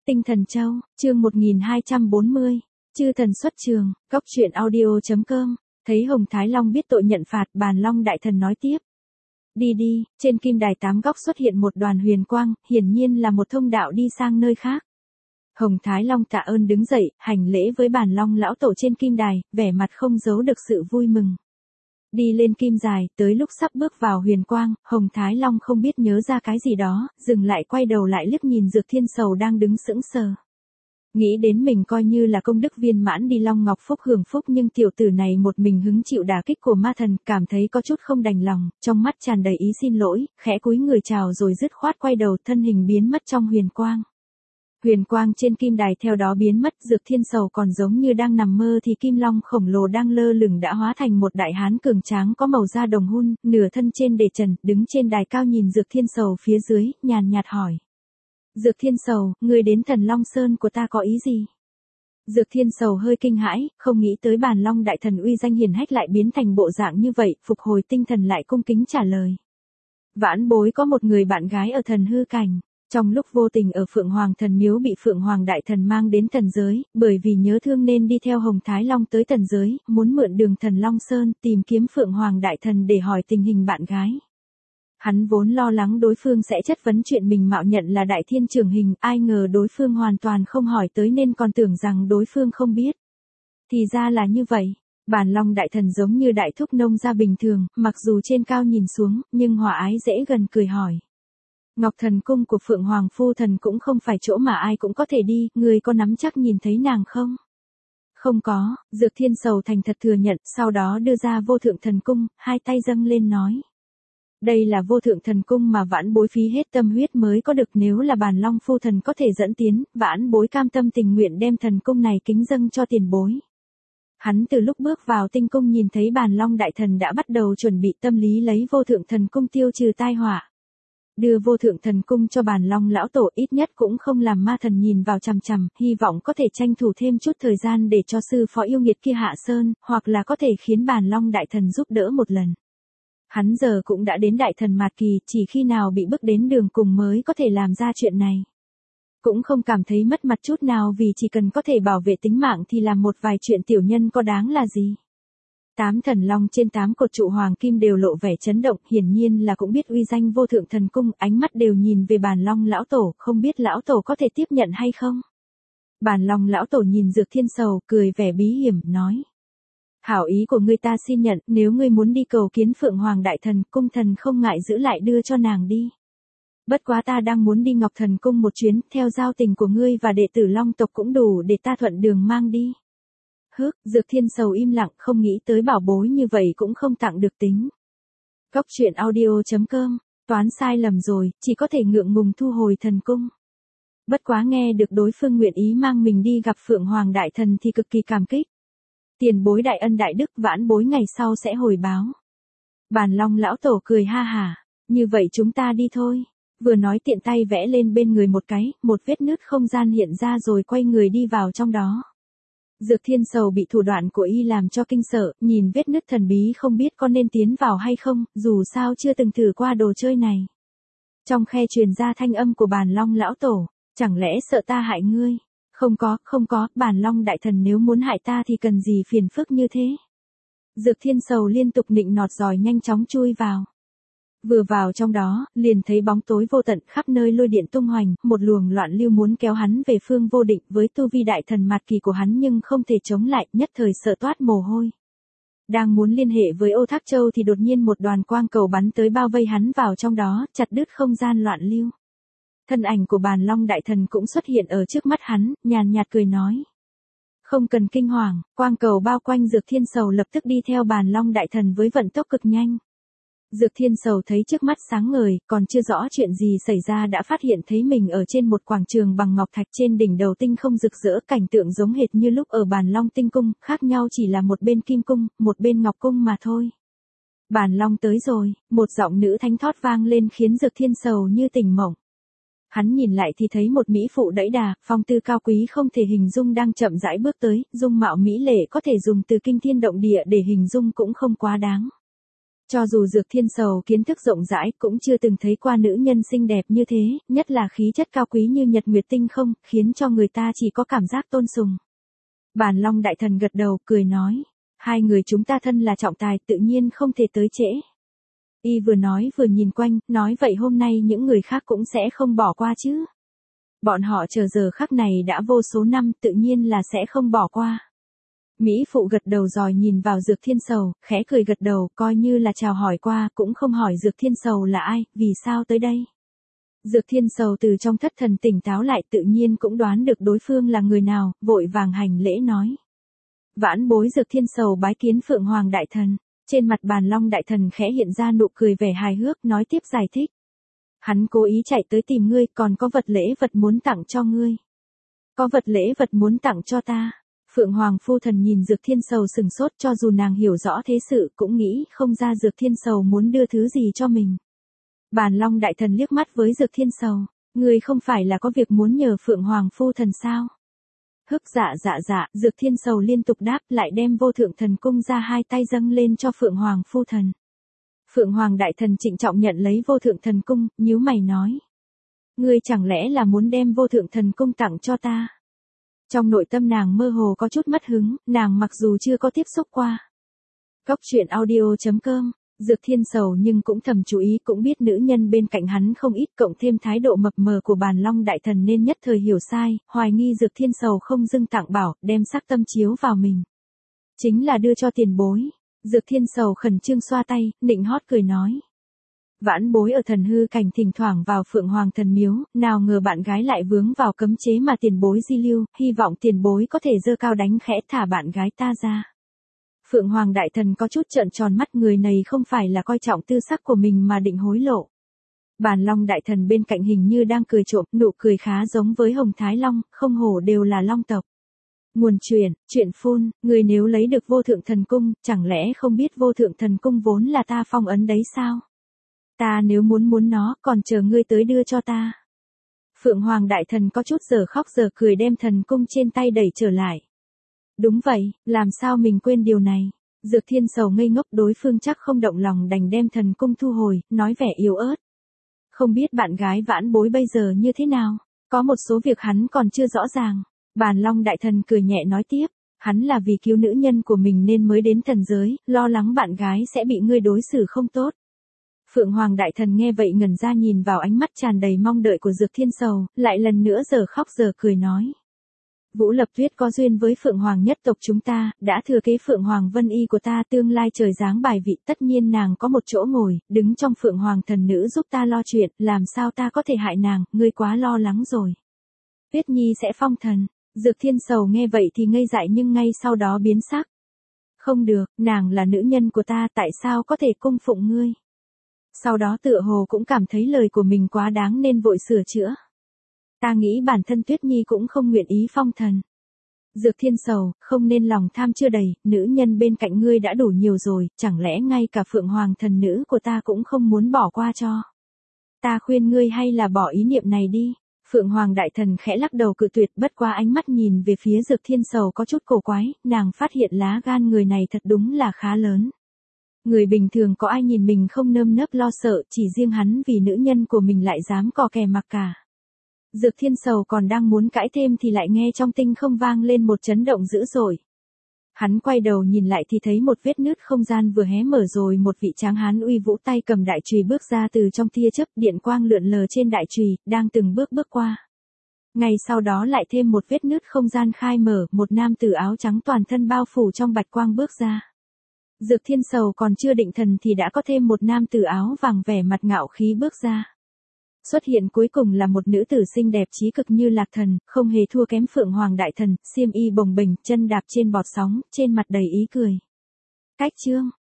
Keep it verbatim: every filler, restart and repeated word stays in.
Tinh Thần Châu, chương một nghìn hai trăm bốn mươi, Chư Thần xuất trường, Cốc truyện audio.com, thấy Hồng Thái Long biết tội nhận phạt, Bàn Long Đại Thần nói tiếp. Đi đi, trên kim đài tám góc xuất hiện một đoàn huyền quang, hiển nhiên là một thông đạo đi sang nơi khác. Hồng Thái Long tạ ơn đứng dậy, hành lễ với Bàn Long lão tổ trên kim đài, vẻ mặt không giấu được sự vui mừng. Đi lên kim dài, tới lúc sắp bước vào huyền quang, Hồng Thái Long không biết nhớ ra cái gì đó, dừng lại quay đầu lại liếc nhìn Dược Thiên Sầu đang đứng sững sờ. Nghĩ đến mình coi như là công đức viên mãn đi Long Ngọc Phúc hưởng phúc, nhưng tiểu tử này một mình hứng chịu đả kích của ma thần, cảm thấy có chút không đành lòng, trong mắt tràn đầy ý xin lỗi, khẽ cúi người chào rồi dứt khoát quay đầu, thân hình biến mất trong huyền quang. Huyền quang trên kim đài theo đó biến mất, Dược Thiên Sầu còn giống như đang nằm mơ thì kim long khổng lồ đang lơ lửng đã hóa thành một đại hán cường tráng có màu da đồng hun, nửa thân trên để trần, đứng trên đài cao nhìn Dược Thiên Sầu phía dưới, nhàn nhạt hỏi. Dược Thiên Sầu, người đến Thần Long Sơn của ta có ý gì? Dược Thiên Sầu hơi kinh hãi, không nghĩ tới Bàn Long Đại Thần uy danh hiển hách lại biến thành bộ dạng như vậy, phục hồi tinh thần lại cung kính trả lời. Vãn bối có một người bạn gái ở thần hư cảnh. Trong lúc vô tình ở Phượng Hoàng Thần Miếu bị Phượng Hoàng Đại Thần mang đến thần giới, bởi vì nhớ thương nên đi theo Hồng Thái Long tới thần giới, muốn mượn đường Thần Long Sơn tìm kiếm Phượng Hoàng Đại Thần để hỏi tình hình bạn gái. Hắn vốn lo lắng đối phương sẽ chất vấn chuyện mình mạo nhận là Đại Thiên Trường Hình, ai ngờ đối phương hoàn toàn không hỏi tới nên còn tưởng rằng đối phương không biết. Thì ra là như vậy. Bàn Long Đại Thần giống như đại thúc nông gia bình thường, mặc dù trên cao nhìn xuống, nhưng hòa ái dễ gần cười hỏi. Ngọc Thần Cung của Phượng Hoàng Phu Thần cũng không phải chỗ mà ai cũng có thể đi, người có nắm chắc nhìn thấy nàng không? Không có, Dược Thiên Sầu thành thật thừa nhận, sau đó đưa ra Vô Thượng Thần Cung, hai tay dâng lên nói. Đây là Vô Thượng Thần Cung mà vãn bối phí hết tâm huyết mới có được, nếu là Bàn Long Phu Thần có thể dẫn tiến, vãn bối cam tâm tình nguyện đem thần cung này kính dâng cho tiền bối. Hắn từ lúc bước vào tinh cung nhìn thấy Bàn Long Đại Thần đã bắt đầu chuẩn bị tâm lý lấy Vô Thượng Thần Cung tiêu trừ tai họa. Đưa Vô Thượng Thần Cung cho Bàn Long lão tổ ít nhất cũng không làm ma thần nhìn vào chằm chằm, hy vọng có thể tranh thủ thêm chút thời gian để cho sư phó yêu nghiệt kia hạ sơn, hoặc là có thể khiến Bàn Long Đại Thần giúp đỡ một lần. Hắn giờ cũng đã đến Đại Thần Mạt Kỳ, chỉ khi nào bị bước đến đường cùng mới có thể làm ra chuyện này. Cũng không cảm thấy mất mặt chút nào, vì chỉ cần có thể bảo vệ tính mạng thì làm một vài chuyện tiểu nhân có đáng là gì. Tám thần long trên tám cột trụ hoàng kim đều lộ vẻ chấn động, hiển nhiên là cũng biết uy danh Vô Thượng Thần Cung, ánh mắt đều nhìn về Bàn Long lão tổ, không biết lão tổ có thể tiếp nhận hay không. Bàn Long lão tổ nhìn Dược Thiên Sầu, cười vẻ bí hiểm, nói. Hảo ý của ngươi ta xin nhận, nếu ngươi muốn đi cầu kiến Phượng Hoàng Đại Thần, cung thần không ngại giữ lại đưa cho nàng đi. Bất quá ta đang muốn đi Ngọc Thần Cung một chuyến, theo giao tình của ngươi và đệ tử Long tộc cũng đủ để ta thuận đường mang đi. Hước, Dược Thiên Sầu im lặng, không nghĩ tới bảo bối như vậy cũng không tặng được tính. Cốc truyện audio.com, toán sai lầm rồi, chỉ có thể ngượng ngùng thu hồi thần cung. Bất quá nghe được đối phương nguyện ý mang mình đi gặp Phượng Hoàng Đại Thần thì cực kỳ cảm kích. Tiền bối đại ân đại đức, vãn bối ngày sau sẽ hồi báo. Bàn Long lão tổ cười ha hả, như vậy chúng ta đi thôi. Vừa nói tiện tay vẽ lên bên người một cái, một vết nứt không gian hiện ra rồi quay người đi vào trong đó. Dược Thiên Sầu bị thủ đoạn của y làm cho kinh sợ, nhìn vết nứt thần bí không biết có nên tiến vào hay không, dù sao chưa từng thử qua đồ chơi này. Trong khe truyền ra thanh âm của Bàn Long lão tổ, chẳng lẽ sợ ta hại ngươi? Không có, không có, Bàn Long Đại Thần nếu muốn hại ta thì cần gì phiền phức như thế? Dược Thiên Sầu liên tục nịnh nọt rồi nhanh chóng chui vào. Vừa vào trong đó, liền thấy bóng tối vô tận, khắp nơi lôi điện tung hoành, một luồng loạn lưu muốn kéo hắn về phương vô định, với tu vi Đại Thần Mạt Kỳ của hắn nhưng không thể chống lại, nhất thời sợ toát mồ hôi. Đang muốn liên hệ với Ô Tháp Châu thì đột nhiên một đoàn quang cầu bắn tới bao vây hắn vào trong đó, chặt đứt không gian loạn lưu. Thân ảnh của Bàn Long Đại Thần cũng xuất hiện ở trước mắt hắn, nhàn nhạt cười nói. Không cần kinh hoàng, quang cầu bao quanh Dược Thiên Sầu lập tức đi theo Bàn Long Đại Thần với vận tốc cực nhanh. Dược Thiên Sầu thấy trước mắt sáng ngời, còn chưa rõ chuyện gì xảy ra đã phát hiện thấy mình ở trên một quảng trường bằng ngọc thạch, trên đỉnh đầu tinh không rực rỡ, cảnh tượng giống hệt như lúc ở Bàn Long Tinh Cung, khác nhau chỉ là một bên Kim Cung, một bên Ngọc Cung mà thôi. Bàn Long tới rồi, một giọng nữ thánh thót vang lên khiến Dược Thiên Sầu như tỉnh mộng. Hắn nhìn lại thì thấy một mỹ phụ đẫy đà, phong tư cao quý không thể hình dung đang chậm rãi bước tới, dung mạo mỹ lệ có thể dùng từ kinh thiên động địa để hình dung cũng không quá đáng. Cho dù Dược Thiên Sầu kiến thức rộng rãi cũng chưa từng thấy qua nữ nhân xinh đẹp như thế, nhất là khí chất cao quý như nhật nguyệt tinh không, khiến cho người ta chỉ có cảm giác tôn sùng. Bàn Long Đại Thần gật đầu, cười nói, hai người chúng ta thân là trọng tài tự nhiên không thể tới trễ. Y vừa nói vừa nhìn quanh, nói vậy hôm nay những người khác cũng sẽ không bỏ qua chứ. Bọn họ chờ giờ khắc này đã vô số năm, tự nhiên là sẽ không bỏ qua. Mỹ phụ gật đầu rồi nhìn vào Dược Thiên Sầu, khẽ cười gật đầu, coi như là chào hỏi qua, cũng không hỏi Dược Thiên Sầu là ai, vì sao tới đây. Dược Thiên Sầu từ trong thất thần tỉnh táo lại, tự nhiên cũng đoán được đối phương là người nào, vội vàng hành lễ nói. Vãn bối Dược Thiên Sầu bái kiến Phượng Hoàng Đại Thần. Trên mặt Bàn Long Đại Thần khẽ hiện ra nụ cười vẻ hài hước, nói tiếp giải thích. Hắn cố ý chạy tới tìm ngươi, còn có vật lễ vật muốn tặng cho ngươi. Có vật lễ vật muốn tặng cho ta. Phượng Hoàng Phu Thần nhìn Dược Thiên Sầu sừng sốt, cho dù nàng hiểu rõ thế sự cũng nghĩ không ra Dược Thiên Sầu muốn đưa thứ gì cho mình. Bàn Long Đại Thần liếc mắt với Dược Thiên Sầu, ngươi không phải là có việc muốn nhờ Phượng Hoàng Phu Thần sao? Hức dạ dạ dạ, Dược Thiên Sầu liên tục đáp, lại đem vô thượng thần cung ra hai tay dâng lên cho Phượng Hoàng Phu Thần. Phượng Hoàng Đại Thần trịnh trọng nhận lấy vô thượng thần cung, nhíu mày nói. Ngươi chẳng lẽ là muốn đem vô thượng thần cung tặng cho ta? Trong nội tâm nàng mơ hồ có chút mất hứng, nàng mặc dù chưa có tiếp xúc qua. Cốc truyện audio chấm com, Dược Thiên Sầu nhưng cũng thầm chú ý, cũng biết nữ nhân bên cạnh hắn không ít, cộng thêm thái độ mập mờ của Bàn Long Đại Thần nên nhất thời hiểu sai, hoài nghi Dược Thiên Sầu không dưng tặng bảo, đem sắc tâm chiếu vào mình. Chính là đưa cho tiền bối. Dược Thiên Sầu khẩn trương xoa tay, nịnh hót cười nói. Vãn bối ở thần hư cảnh thỉnh thoảng vào Phượng Hoàng Thần Miếu, nào ngờ bạn gái lại vướng vào cấm chế mà tiền bối di lưu, hy vọng tiền bối có thể giơ cao đánh khẽ thả bạn gái ta ra. Phượng Hoàng Đại Thần có chút trợn tròn mắt, người này không phải là coi trọng tư sắc của mình mà định hối lộ. Bàn Long Đại Thần bên cạnh hình như đang cười trộm, nụ cười khá giống với Hồng Thái Long, không hổ đều là long tộc. Nguồn truyền, chuyện phun, người nếu lấy được vô thượng thần cung, chẳng lẽ không biết vô thượng thần cung vốn là ta phong ấn đấy sao? Ta nếu muốn muốn nó, còn chờ ngươi tới đưa cho ta. Phượng Hoàng Đại Thần có chút giờ khóc giờ cười đem thần cung trên tay đẩy trở lại. Đúng vậy, làm sao mình quên điều này? Dược Thiên Sầu ngây ngốc, đối phương chắc không động lòng đành đem thần cung thu hồi, nói vẻ yếu ớt. Không biết bạn gái vãn bối bây giờ như thế nào? Có một số việc hắn còn chưa rõ ràng. Bàn Long Đại Thần cười nhẹ nói tiếp, hắn là vì cứu nữ nhân của mình nên mới đến thần giới, lo lắng bạn gái sẽ bị ngươi đối xử không tốt. Phượng Hoàng Đại Thần nghe vậy ngẩn ra nhìn vào ánh mắt tràn đầy mong đợi của Dược Thiên Sầu, lại lần nữa giờ khóc giờ cười nói. Vũ Lập Tuyết có duyên với Phượng Hoàng nhất tộc chúng ta, đã thừa kế Phượng Hoàng Vân Y của ta, tương lai trời giáng bài vị, tất nhiên nàng có một chỗ ngồi, đứng trong Phượng Hoàng thần nữ giúp ta lo chuyện, làm sao ta có thể hại nàng, ngươi quá lo lắng rồi. Tuyết Nhi sẽ phong thần. Dược Thiên Sầu nghe vậy thì ngây dại nhưng ngay sau đó biến sắc. Không được, nàng là nữ nhân của ta, tại sao có thể cung phụng ngươi? Sau đó tựa hồ cũng cảm thấy lời của mình quá đáng nên vội sửa chữa. Ta nghĩ bản thân Tuyết Nhi cũng không nguyện ý phong thần. Dược Thiên Sầu, không nên lòng tham chưa đầy, nữ nhân bên cạnh ngươi đã đủ nhiều rồi, chẳng lẽ ngay cả Phượng Hoàng thần nữ của ta cũng không muốn bỏ qua cho? Ta khuyên ngươi hay là bỏ ý niệm này đi. Phượng Hoàng Đại Thần khẽ lắc đầu cự tuyệt, bất qua ánh mắt nhìn về phía Dược Thiên Sầu có chút cổ quái, nàng phát hiện lá gan người này thật đúng là khá lớn. Người bình thường có ai nhìn mình không nơm nớp lo sợ, chỉ riêng hắn vì nữ nhân của mình lại dám cò kè mặc cả. Dược Thiên Sầu còn đang muốn cãi thêm thì lại nghe trong tinh không vang lên một chấn động dữ dội. Hắn quay đầu nhìn lại thì thấy một vết nứt không gian vừa hé mở rồi một vị tráng hán uy vũ tay cầm đại chùy bước ra từ trong tia chớp, điện quang lượn lờ trên đại chùy, đang từng bước bước qua. Ngay sau đó lại thêm một vết nứt không gian khai mở, một nam tử áo trắng toàn thân bao phủ trong bạch quang bước ra. Dược Thiên Sầu còn chưa định thần thì đã có thêm một nam tử áo vàng vẻ mặt ngạo khí bước ra. Xuất hiện cuối cùng là một nữ tử xinh đẹp trí cực như lạc thần, không hề thua kém Phượng Hoàng Đại Thần, xiêm y bồng bềnh, chân đạp trên bọt sóng, trên mặt đầy ý cười. Cách chương